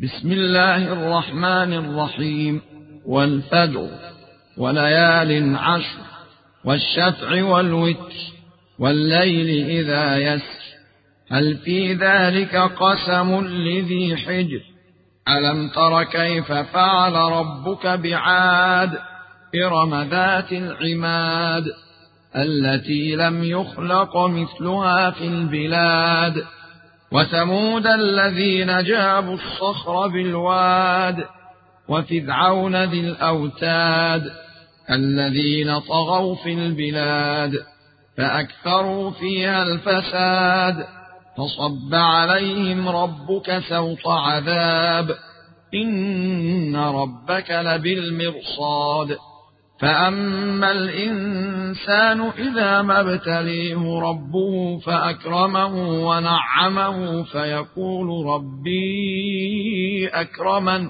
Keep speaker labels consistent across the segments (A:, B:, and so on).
A: بسم الله الرحمن الرحيم. والفجر وليال عشر والشفع والوتر والليل إذا يسر هل في ذلك قسم لذي حجر ألم تر كيف فعل ربك بعاد إرم ذات العماد التي لم يخلق مثلها في البلاد وثمود الذين جابوا الصخر بالواد وفرعون ذي الأوتاد الذين طغوا في البلاد فأكثروا فيها الفساد فصب عليهم ربك سوط عذاب إن ربك لبالمرصاد فأما الإنسان إذا ما ابتليه ربه فأكرمه ونعمه فيقول ربي أكرمن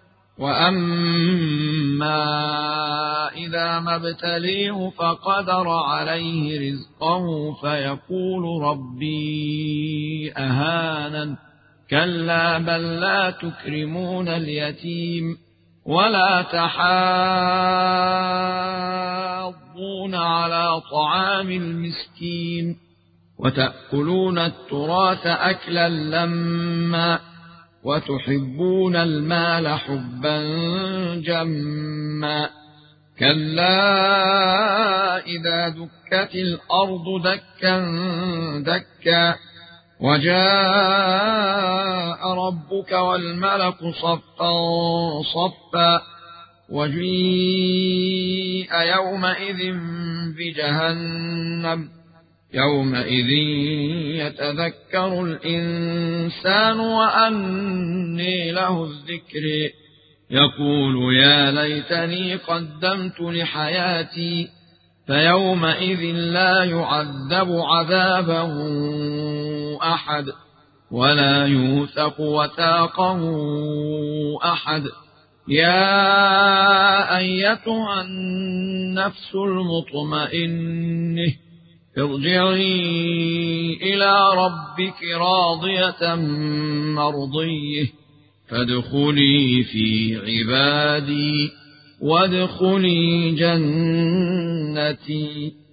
A: وأما إذا ما ابتليه فقدر عليه رزقه فيقول ربي أهانن كلا بل لا تكرمون اليتيم ولا تحاضون على طعام المسكين وتأكلون التراث أكلا لما وتحبون المال حبا جما كلا إذا دكت الأرض دكا دكا وجاء ربك والملك صفا صفا وجيء يومئذ بجهنم يومئذ يتذكر الإنسان وأنى له الذكر يقول يا ليتني قدمت لحياتي فيومئذ لا يعذب عذابه أحد ولا يوثق وثاقه أحد يا أيتها النفس المطمئنة ارجعي إلى ربك راضية مرضية فادخلي في عبادي وادخلي جنتي.